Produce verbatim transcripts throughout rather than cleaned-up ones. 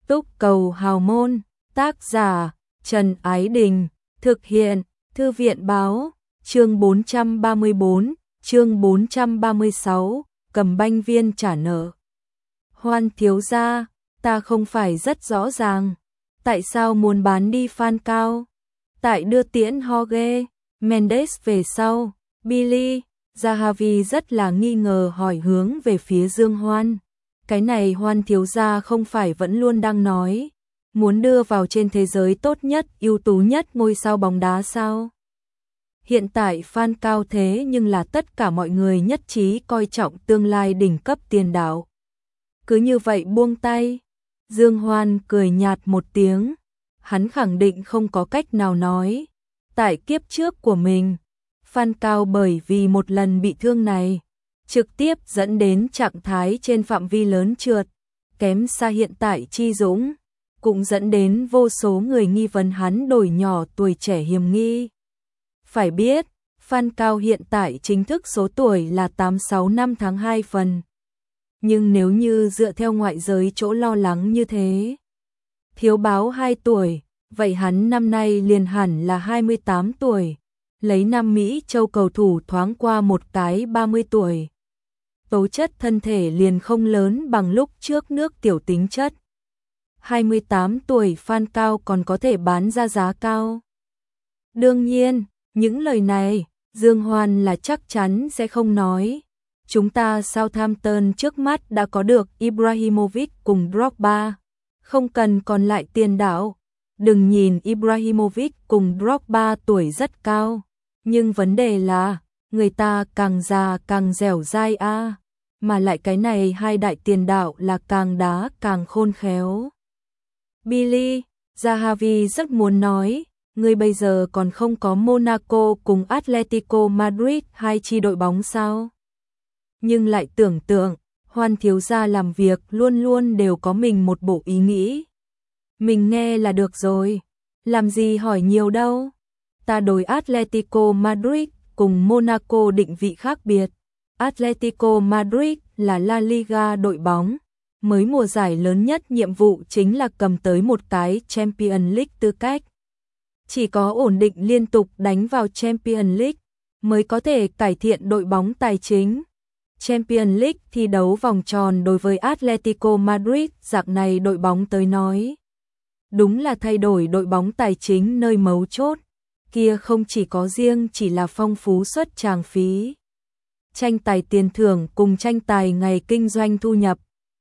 Túc cầu hào môn, tác giả Trần Ái Đình, thực hiện Thư viện báo, chương bốn trăm ba mươi bốn, chương bốn trăm ba mươi sáu, cầm banh viên trả nợ. Hoan thiếu gia, ta không phải rất rõ ràng, tại sao muốn bán đi Falcao? Tại đưa tiễn Jorge Mendes về sau, Billy Zahavi rất là nghi ngờ hỏi hướng về phía Dương Hoan. Cái này Hoan thiếu gia không phải vẫn luôn đang nói, muốn đưa vào trên thế giới tốt nhất, ưu tú nhất ngôi sao bóng đá sao? Hiện tại Falcao thế nhưng là tất cả mọi người nhất trí coi trọng tương lai đỉnh cấp tiền đạo. Cứ như vậy buông tay. Dương Hoan cười nhạt một tiếng, hắn khẳng định không có cách nào nói. Tại kiếp trước của mình, Falcao bởi vì một lần bị thương này, trực tiếp dẫn đến trạng thái trên phạm vi lớn trượt, kém xa hiện tại Chi Dũng, cũng dẫn đến vô số người nghi vấn hắn đổi nhỏ tuổi trẻ hiểm nghi. Phải biết, Falcao hiện tại chính thức số tuổi là tám mươi sáu năm tháng hai phần. Nhưng nếu như dựa theo ngoại giới chỗ lo lắng như thế, thiếu báo hai tuổi, vậy hắn năm nay liền hẳn là hai mươi tám tuổi, lấy Nam Mỹ châu cầu thủ thoáng qua một cái ba mươi tuổi. Tố chất thân thể liền không lớn bằng lúc trước nước tiểu tính chất. hai mươi tám tuổi Falcao còn có thể bán ra giá cao. Đương nhiên, những lời này, Dương Hoan là chắc chắn sẽ không nói. Chúng ta Southampton trước mắt đã có được Ibrahimovic cùng Drogba, không cần còn lại tiền đạo. Đừng nhìn Ibrahimovic cùng Drogba tuổi rất cao, nhưng vấn đề là, người ta càng già càng dẻo dai a, à, mà lại cái này hai đại tiền đạo là càng đá càng khôn khéo. Billy Zahavi rất muốn nói, người bây giờ còn không có Monaco cùng Atletico Madrid hai chi đội bóng sao? Nhưng lại tưởng tượng, Hoan thiếu gia làm việc luôn luôn đều có mình một bộ ý nghĩ. Mình nghe là được rồi, làm gì hỏi nhiều đâu. Ta đối Atletico Madrid cùng Monaco định vị khác biệt. Atletico Madrid là La Liga đội bóng, mới mùa giải lớn nhất nhiệm vụ chính là cầm tới một cái Champions League tư cách. Chỉ có ổn định liên tục đánh vào Champions League mới có thể cải thiện đội bóng tài chính. Champions League thi đấu vòng tròn đối với Atletico Madrid dạng này đội bóng tới nói, đúng là thay đổi đội bóng tài chính nơi mấu chốt. Kia không chỉ có riêng chỉ là phong phú suất tràng phí, tranh tài tiền thưởng cùng tranh tài ngày kinh doanh thu nhập,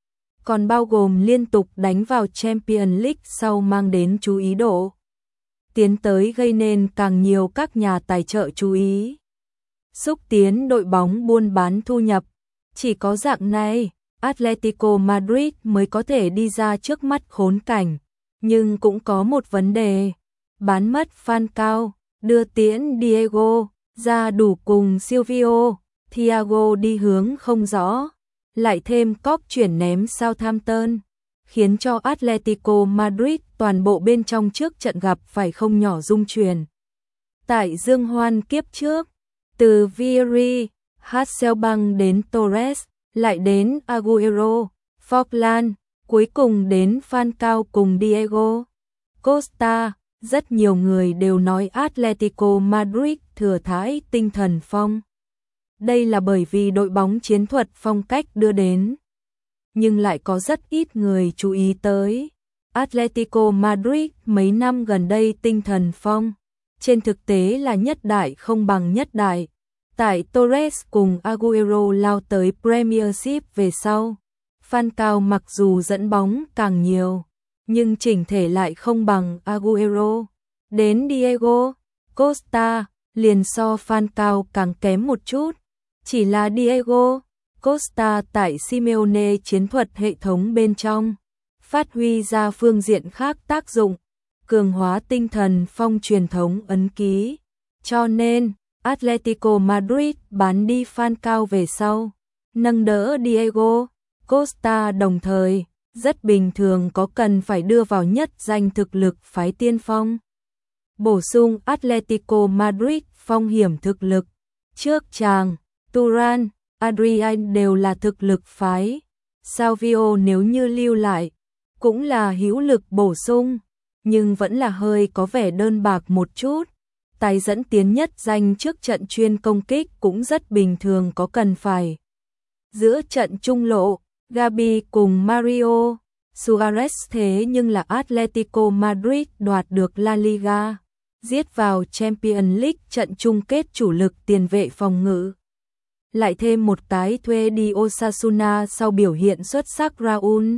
còn bao gồm liên tục đánh vào Champions League sau mang đến chú ý độ, tiến tới gây nên càng nhiều các nhà tài trợ chú ý, xúc tiến đội bóng buôn bán thu nhập. Chỉ có dạng này, Atletico Madrid mới có thể đi ra trước mắt khốn cảnh. Nhưng cũng có một vấn đề, bán mất Falcao, đưa tiễn Diego, ra đủ cùng Silvio, Thiago đi hướng không rõ, lại thêm Cóc chuyển ném Southampton, khiến cho Atletico Madrid toàn bộ bên trong trước trận gặp phải không nhỏ rung chuyển. Tại Dương Hoan kiếp trước, từ Vieri, Hasselbank đến Torres, lại đến Agüero, Forlan, cuối cùng đến Falcao cùng Diego Costa, rất nhiều người đều nói Atletico Madrid thừa thãi tinh thần phong. Đây là bởi vì đội bóng chiến thuật phong cách đưa đến. Nhưng lại có rất ít người chú ý tới. Atletico Madrid mấy năm gần đây tinh thần phong, trên thực tế là nhất đại không bằng nhất đại. Tại Torres cùng Agüero lao tới Premiership về sau, Falcao mặc dù dẫn bóng càng nhiều, nhưng chỉnh thể lại không bằng Agüero. Đến Diego Costa, liền so Falcao càng kém một chút. Chỉ là Diego Costa tại Simeone chiến thuật hệ thống bên trong, phát huy ra phương diện khác tác dụng, cường hóa tinh thần phong truyền thống ấn ký. Cho nên, Atletico Madrid bán đi Falcao về sau, nâng đỡ Diego Costa đồng thời, rất bình thường có cần phải đưa vào nhất danh thực lực phái tiên phong. Bổ sung Atletico Madrid phong hiểm thực lực, trước chàng, Turan, Adrian đều là thực lực phái. Salvio nếu như lưu lại, cũng là hữu lực bổ sung, nhưng vẫn là hơi có vẻ đơn bạc một chút. Tái dẫn tiến nhất danh trước trận chuyên công kích cũng rất bình thường, có cần phải. Giữa trận trung lộ, Gabi cùng Mario Suarez thế nhưng là Atletico Madrid đoạt được La Liga, giết vào Champions League trận chung kết chủ lực tiền vệ phòng ngự. Lại thêm một tái thuê đi Osasuna sau biểu hiện xuất sắc Raúl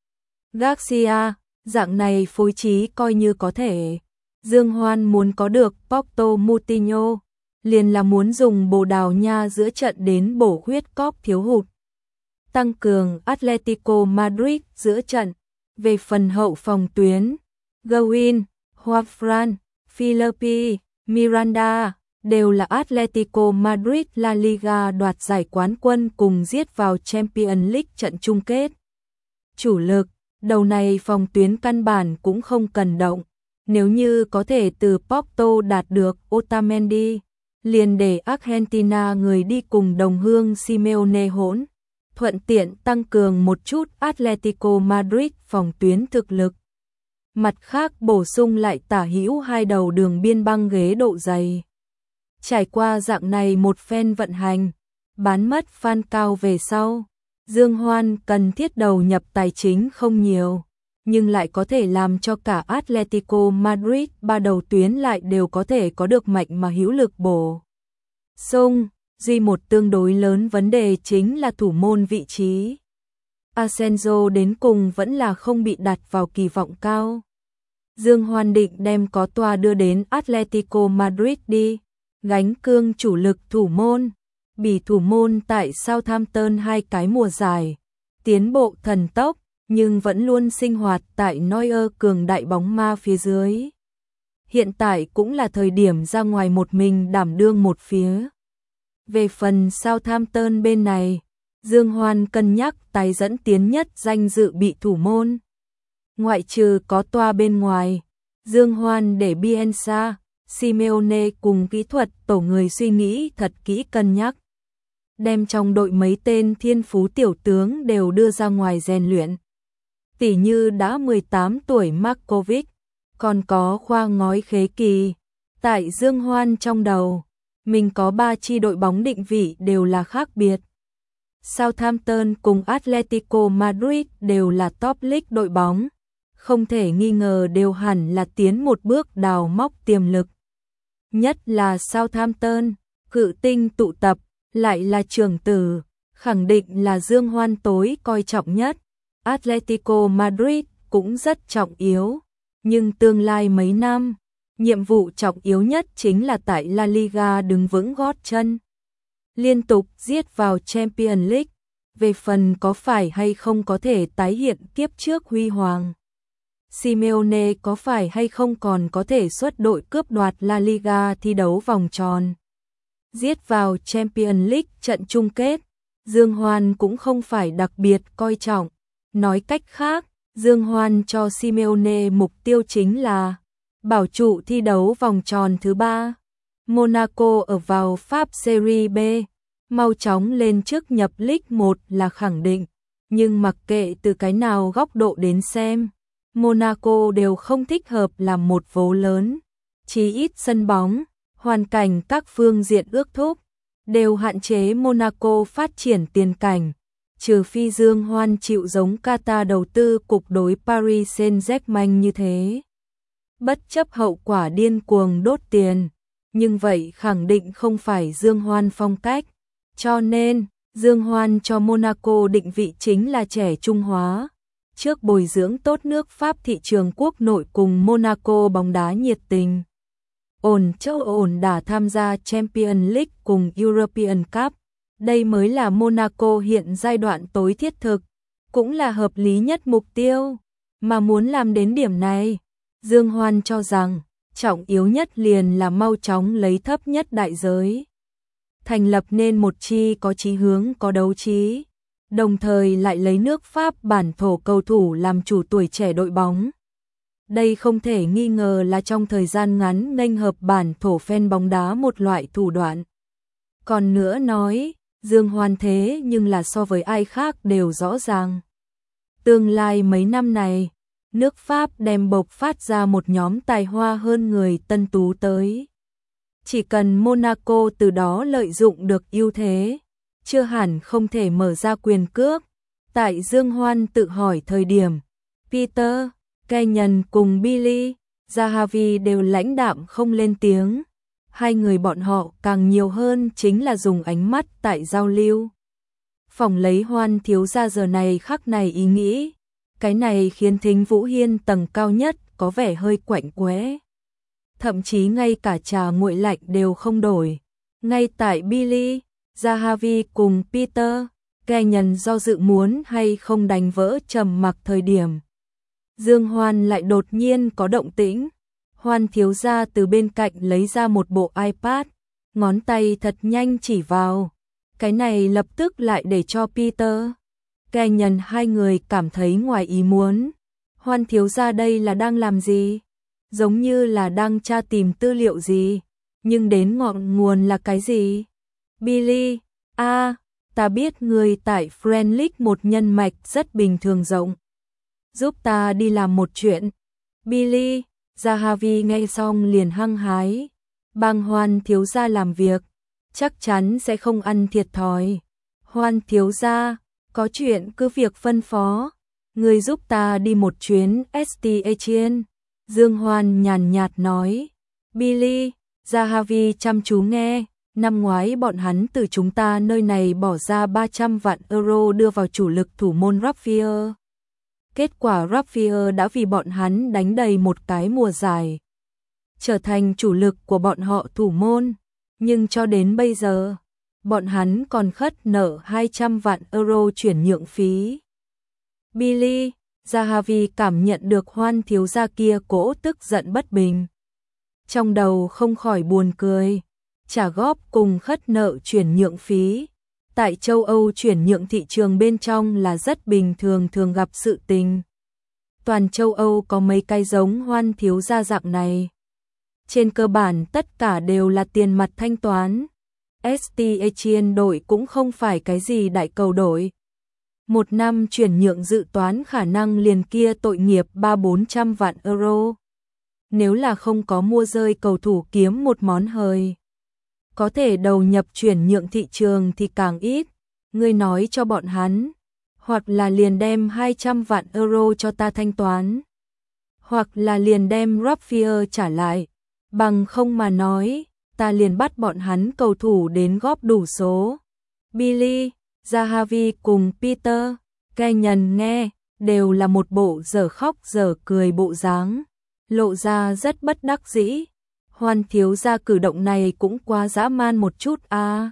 Garcia, dạng này phối trí coi như có thể. Dương Hoan muốn có được Porto Moutinho, liền là muốn dùng Bồ Đào Nha giữa trận đến bổ khuyết cóp thiếu hụt. Tăng cường Atletico Madrid giữa trận. Về phần hậu phòng tuyến, Gawin, Juanfran, Felipe, Miranda đều là Atletico Madrid La Liga đoạt giải quán quân cùng giết vào Champions League trận chung kết. Chủ lực, đầu này phòng tuyến căn bản cũng không cần động. Nếu như có thể từ Porto đạt được Otamendi, liền để Argentina người đi cùng đồng hương Simeone hỗn, thuận tiện tăng cường một chút Atletico Madrid phòng tuyến thực lực. Mặt khác bổ sung lại tả hữu hai đầu đường biên băng ghế độ dày. Trải qua dạng này một phen vận hành, bán mất Falcao về sau, Dương Hoan cần thiết đầu nhập tài chính không nhiều, nhưng lại có thể làm cho cả Atletico Madrid ba đầu tuyến lại đều có thể có được mạnh mà hữu lực bổ sung. Duy một tương đối lớn vấn đề chính là thủ môn vị trí. Asensio đến cùng vẫn là không bị đặt vào kỳ vọng cao. Dương Hoan định đem có tòa đưa đến Atletico Madrid đi, gánh cương chủ lực thủ môn. Bỉ thủ môn tại Southampton hai cái mùa giải, tiến bộ thần tốc, nhưng vẫn luôn sinh hoạt tại Neuer cường đại bóng ma phía dưới. Hiện tại cũng là thời điểm ra ngoài một mình đảm đương một phía. Về phần Southampton bên này, Dương Hoan cân nhắc tái dẫn tiến nhất danh dự bị thủ môn. Ngoại trừ có toa bên ngoài, Dương Hoan để Bielsa, Simeone cùng kỹ thuật tổ người suy nghĩ thật kỹ cân nhắc. Đem trong đội mấy tên thiên phú tiểu tướng đều đưa ra ngoài rèn luyện. Tỉ như đã mười tám tuổi Markovic, còn có khoa ngói khế kỳ. Tại Dương Hoan trong đầu, mình có ba chi đội bóng định vị đều là khác biệt. Southampton cùng Atletico Madrid đều là top league đội bóng, không thể nghi ngờ đều hẳn là tiến một bước đào móc tiềm lực. Nhất là Southampton, cự tinh tụ tập, lại là trưởng tử, khẳng định là Dương Hoan tối coi trọng nhất. Atletico Madrid cũng rất trọng yếu, nhưng tương lai mấy năm, nhiệm vụ trọng yếu nhất chính là tại La Liga đứng vững gót chân. Liên tục giết vào Champions League, về phần có phải hay không có thể tái hiện kiếp trước huy hoàng. Simeone có phải hay không còn có thể xuất đội cướp đoạt La Liga thi đấu vòng tròn. Giết vào Champions League trận chung kết, Dương Hoan cũng không phải đặc biệt coi trọng. Nói cách khác, Dương Hoan cho Simeone mục tiêu chính là bảo trụ thi đấu vòng tròn thứ ba. Monaco ở vào Pháp Serie B, mau chóng lên trước nhập League một là khẳng định, nhưng mặc kệ từ cái nào góc độ đến xem, Monaco đều không thích hợp làm một vố lớn. Chí ít sân bóng, hoàn cảnh các phương diện ước thúc, đều hạn chế Monaco phát triển tiền cảnh, trừ phi Dương Hoan chịu giống Qatar đầu tư cục đối Paris Saint-Germain như thế. Bất chấp hậu quả điên cuồng đốt tiền, nhưng vậy khẳng định không phải Dương Hoan phong cách. Cho nên, Dương Hoan cho Monaco định vị chính là trẻ trung hóa. Trước bồi dưỡng tốt nước Pháp thị trường quốc nội cùng Monaco bóng đá nhiệt tình. Ổn châu ổn đả tham gia Champions League cùng European Cup. Đây mới là Monaco hiện giai đoạn tối thiết thực, cũng là hợp lý nhất mục tiêu. Mà muốn làm đến điểm này, Dương Hoan cho rằng, trọng yếu nhất liền là mau chóng lấy thấp nhất đại giới. Thành lập nên một chi có chí hướng có đấu trí, đồng thời lại lấy nước Pháp bản thổ cầu thủ làm chủ tuổi trẻ đội bóng. Đây không thể nghi ngờ là trong thời gian ngắn nghênh hợp bản thổ fan bóng đá một loại thủ đoạn. Còn nữa nói, Dương Hoan thế nhưng là so với ai khác đều rõ ràng. Tương lai mấy năm này, nước Pháp đem bộc phát ra một nhóm tài hoa hơn người tân tú tới. Chỉ cần Monaco từ đó lợi dụng được ưu thế, chưa hẳn không thể mở ra quyền cước. Tại Dương Hoan tự hỏi thời điểm, Peter, Kenyon cùng Billy, Zahavi đều lãnh đạm không lên tiếng. Hai người bọn họ càng nhiều hơn chính là dùng ánh mắt tại giao lưu. Phòng lấy Hoan thiếu gia giờ này khắc này ý nghĩ, cái này khiến Thính Vũ Hiên tầng cao nhất có vẻ hơi quạnh quẽ. Thậm chí ngay cả trà nguội lạnh đều không đổi. Ngay tại Billy, Zahavi cùng Peter, Kenyon do dự muốn hay không đánh vỡ trầm mặc thời điểm. Dương Hoan lại đột nhiên có động tĩnh. Hoan thiếu gia từ bên cạnh lấy ra một bộ iPad, ngón tay thật nhanh chỉ vào. Cái này lập tức lại để cho Peter, Kenyon hai người cảm thấy ngoài ý muốn. Hoan thiếu gia đây là đang làm gì? Giống như là đang tra tìm tư liệu gì, nhưng đến ngọn nguồn là cái gì? Billy, a, à, ta biết người tại Friendly một nhân mạch rất bình thường rộng. Giúp ta đi làm một chuyện. Billy, Zahavi nghe xong liền hăng hái. Bang Hoan thiếu gia làm việc, chắc chắn sẽ không ăn thiệt thòi. Hoan thiếu gia, có chuyện cứ việc phân phó. Người giúp ta đi một chuyến ét tê Etienne. Dương Hoan nhàn nhạt nói. Billy, Zahavi chăm chú nghe. Năm ngoái bọn hắn từ chúng ta nơi này bỏ ra ba trăm vạn euro đưa vào chủ lực thủ môn Raffier. Kết quả Raffier đã vì bọn hắn đánh đầy một cái mùa giải, trở thành chủ lực của bọn họ thủ môn. Nhưng cho đến bây giờ, bọn hắn còn khất nợ hai trăm vạn euro chuyển nhượng phí. Billy, Zahavi cảm nhận được Hoan thiếu gia kia cỗ tức giận bất bình. Trong đầu không khỏi buồn cười. Trả góp cùng khất nợ chuyển nhượng phí. Tại châu Âu chuyển nhượng thị trường bên trong là rất bình thường thường gặp sự tình. Toàn châu Âu có mấy cái giống Hoan thiếu gia dạng này. Trên cơ bản tất cả đều là tiền mặt thanh toán. ét tê Etienne đổi cũng không phải cái gì đại cầu đổi. Một năm chuyển nhượng dự toán khả năng liền kia tội nghiệp ba bốn trăm vạn euro. Nếu là không có mua rơi cầu thủ kiếm một món hời, có thể đầu nhập chuyển nhượng thị trường thì càng ít. Ngươi nói cho bọn hắn, hoặc là liền đem hai trăm vạn euro cho ta thanh toán, hoặc là liền đem Raffier trả lại. Bằng không mà nói, ta liền bắt bọn hắn cầu thủ đến góp đủ số. Billy, Zahavi cùng Peter, Kenyon nghe, đều là một bộ dở khóc dở cười bộ dáng, lộ ra rất bất đắc dĩ. Hoan thiếu gia cử động này cũng quá dã man một chút a. À.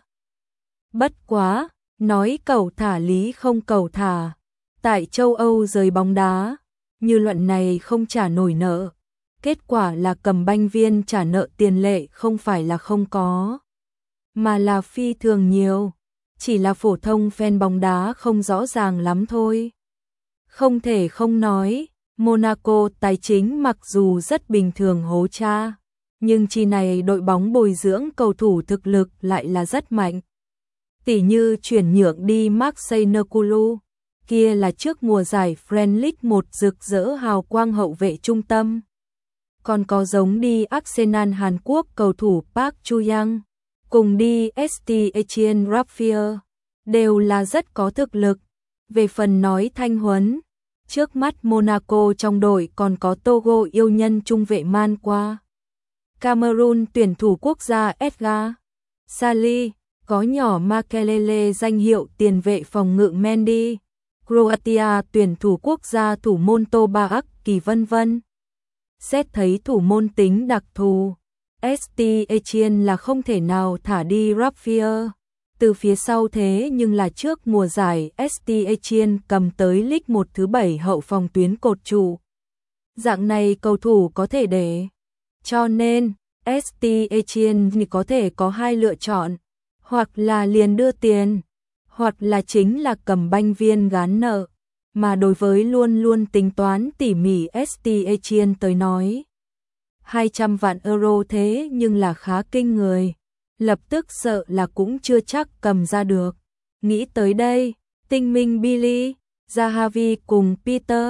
Bất quá, nói cầu thả lý không cầu thả. Tại châu Âu rời bóng đá, như luận này không trả nổi nợ. Kết quả là cầm banh viên trả nợ tiền lệ không phải là không có, mà là phi thường nhiều. Chỉ là phổ thông fan bóng đá không rõ ràng lắm thôi. Không thể không nói, Monaco tài chính mặc dù rất bình thường hố cha, nhưng chi này đội bóng bồi dưỡng cầu thủ thực lực lại là rất mạnh. Tỉ như chuyển nhượng đi Marseille Nukulu, kia là trước mùa giải Friendly một rực rỡ hào quang hậu vệ trung tâm. Còn có giống đi Arsenal Hàn Quốc cầu thủ Park Chu-young, cùng đi ét tê Etienne Raffier, đều là rất có thực lực. Về phần nói thanh huấn, trước mắt Monaco trong đội còn có Togo yêu nhân trung vệ Man qua, Cameroon tuyển thủ quốc gia Edgar Sali, có nhỏ Makelele danh hiệu tiền vệ phòng ngự Mendy, Croatia tuyển thủ quốc gia thủ môn Toba Kỳ vân vân. Xét thấy thủ môn tính đặc thù, ét tê Etienne là không thể nào thả đi Raffier. Từ phía sau thế nhưng là trước mùa giải ét tê Etienne cầm tới League một thứ bảy hậu phòng tuyến cột trụ. Dạng này cầu thủ có thể để. Cho nên, ét tê Etienne có thể có hai lựa chọn, hoặc là liền đưa tiền, hoặc là chính là cầm banh viên gán nợ. Mà đối với luôn luôn tính toán tỉ mỉ ét tê Etienne tới nói, hai trăm vạn euro thế nhưng là khá kinh người, lập tức sợ là cũng chưa chắc cầm ra được. Nghĩ tới đây, tinh minh Billy, Zahavi cùng Peter,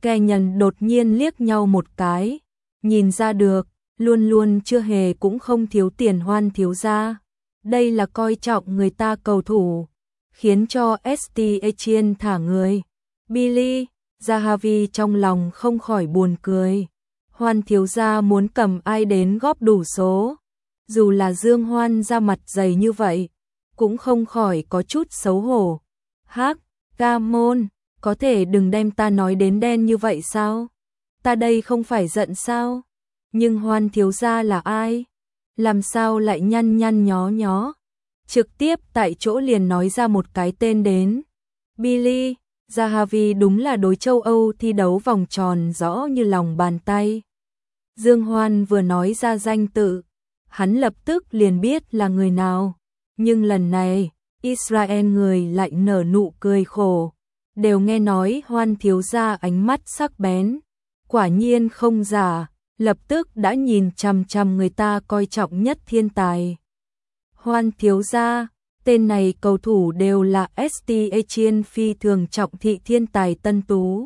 Kẻ nhân đột nhiên liếc nhau một cái, nhìn ra được, luôn luôn chưa hề cũng không thiếu tiền Hoan thiếu gia. Đây là coi trọng người ta cầu thủ, khiến cho ét tê Etienne thả người. Billy, Zahavi trong lòng không khỏi buồn cười. Hoan thiếu gia muốn cầm ai đến góp đủ số. Dù là Dương Hoan ra mặt dày như vậy, cũng không khỏi có chút xấu hổ. Hắc, ca môn, có thể đừng đem ta nói đến đen như vậy sao? Ta đây không phải giận sao? Nhưng Hoan thiếu gia là ai? Làm sao lại nhăn nhăn nhó nhó? Trực tiếp tại chỗ liền nói ra một cái tên đến. Billy, Zahavi đúng là đối châu Âu thi đấu vòng tròn rõ như lòng bàn tay. Dương Hoan vừa nói ra danh tự, hắn lập tức liền biết là người nào. Nhưng lần này, Israel người lại nở nụ cười khổ. Đều nghe nói Hoan thiếu gia ánh mắt sắc bén. Quả nhiên không giả, lập tức đã nhìn chằm chằm người ta coi trọng nhất thiên tài. Hoan thiếu gia, tên này cầu thủ đều là ét tê Etienne phi thường trọng thị thiên tài tân tú.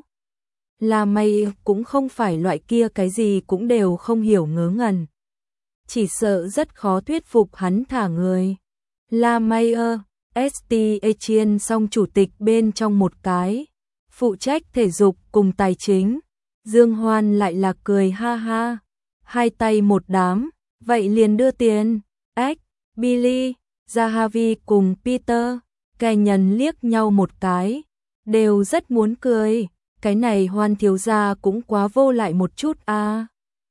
Là mày cũng không phải loại kia cái gì cũng đều không hiểu ngớ ngẩn. Chỉ sợ rất khó thuyết phục hắn thả người. La Mayer, ét tê Etienne song chủ tịch bên trong một cái, phụ trách thể dục cùng tài chính. Dương Hoan lại là cười ha ha, hai tay một đám, vậy liền đưa tiền. Ếch, Billy, Zahavi cùng Peter, kẻ nhân liếc nhau một cái, đều rất muốn cười. Cái này Hoan thiếu gia cũng quá vô lại một chút a. À.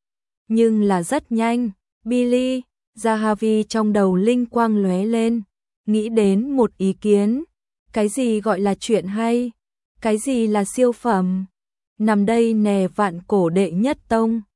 Nhưng là rất nhanh, Billy, Zahavi trong đầu linh quang lóe lên, nghĩ đến một ý kiến. Cái gì gọi là chuyện hay? Cái gì là siêu phẩm? Nằm đây nè vạn cổ đệ nhất tông.